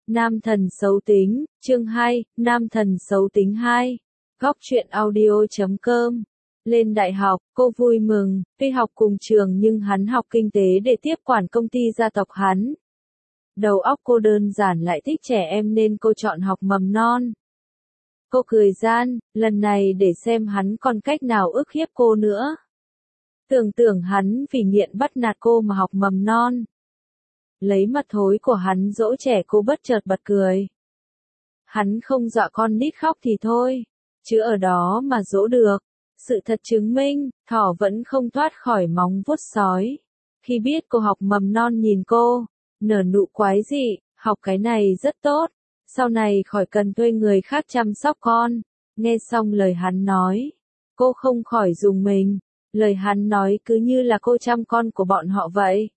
Nam thần xấu tính, chương 2, Nam thần xấu tính 2. Góc truyện audio.com. Lên đại học, cô vui mừng, tuy học cùng trường nhưng hắn học kinh tế để tiếp quản công ty gia tộc hắn. Đầu óc cô đơn giản lại thích trẻ em nên cô chọn học mầm non. Cô cười gian, lần này để xem hắn còn cách nào ức hiếp cô nữa. Tưởng tượng hắn vì nghiện bắt nạt cô mà học mầm non. Lấy mặt thối của hắn dỗ trẻ cô bất chợt bật cười. Hắn không dọa con nít khóc thì thôi, chứ ở đó mà dỗ được. Sự thật chứng minh, thỏ vẫn không thoát khỏi móng vuốt sói. Khi biết cô học mầm non nhìn cô, nở nụ quái dị, học cái này rất tốt, sau này khỏi cần thuê người khác chăm sóc con. Nghe xong lời hắn nói, cô không khỏi rùng mình, lời hắn nói cứ như là cô chăm con của bọn họ vậy.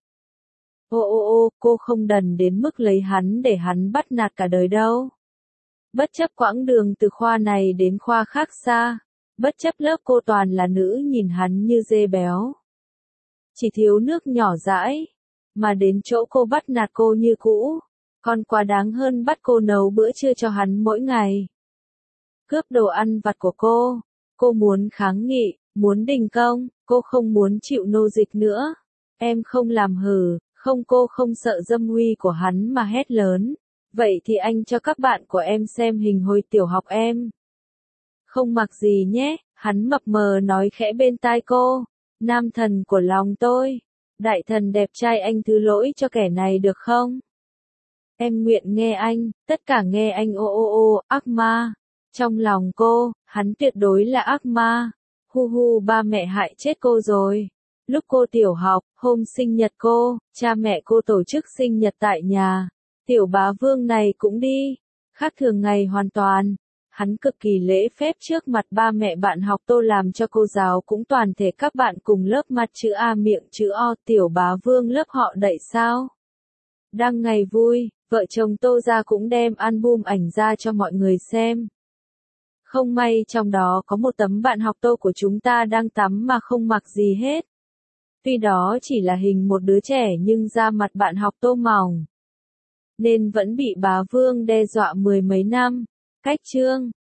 Cô không đần đến mức lấy hắn để hắn bắt nạt cả đời đâu. Bất chấp quãng đường từ khoa này đến khoa khác xa, bất chấp lớp cô toàn là nữ nhìn hắn như dê béo. Chỉ thiếu nước nhỏ dãi, mà đến chỗ cô bắt nạt cô như cũ, còn quá đáng hơn bắt cô nấu bữa trưa cho hắn mỗi ngày. Cướp đồ ăn vặt của cô muốn kháng nghị, muốn đình công, cô không muốn chịu nô dịch nữa. Em không làm hử, không, cô không sợ dâm uy của hắn mà hét lớn. Vậy thì anh cho các bạn của em xem hình hồi tiểu học em. Không mặc gì nhé, hắn mập mờ nói khẽ bên tai cô. Nam thần của lòng tôi, đại thần đẹp trai, anh thứ lỗi cho kẻ này được không? Em nguyện nghe anh, tất cả nghe anh. Ác ma. Trong lòng cô, hắn tuyệt đối là ác ma. Ba mẹ hại chết cô rồi. Lúc cô tiểu học, hôm sinh nhật cô, cha mẹ cô tổ chức sinh nhật tại nhà. Tiểu bá vương này cũng đi. Khác thường ngày hoàn toàn. Hắn cực kỳ lễ phép trước mặt ba mẹ bạn học, Tô làm cho cô giáo cũng toàn thể các bạn cùng lớp mặt chữ A miệng chữ O. Tiểu bá vương lớp họ đậy sao? Đang ngày vui, vợ chồng Tô ra cũng đem album ảnh ra cho mọi người xem. Không may trong đó có một tấm bạn học Tô của chúng ta đang tắm mà không mặc gì hết. Tuy đó chỉ là hình một đứa trẻ nhưng da mặt bạn học Tô mỏng, nên vẫn bị bá vương đe dọa 10 mấy năm. Cách chương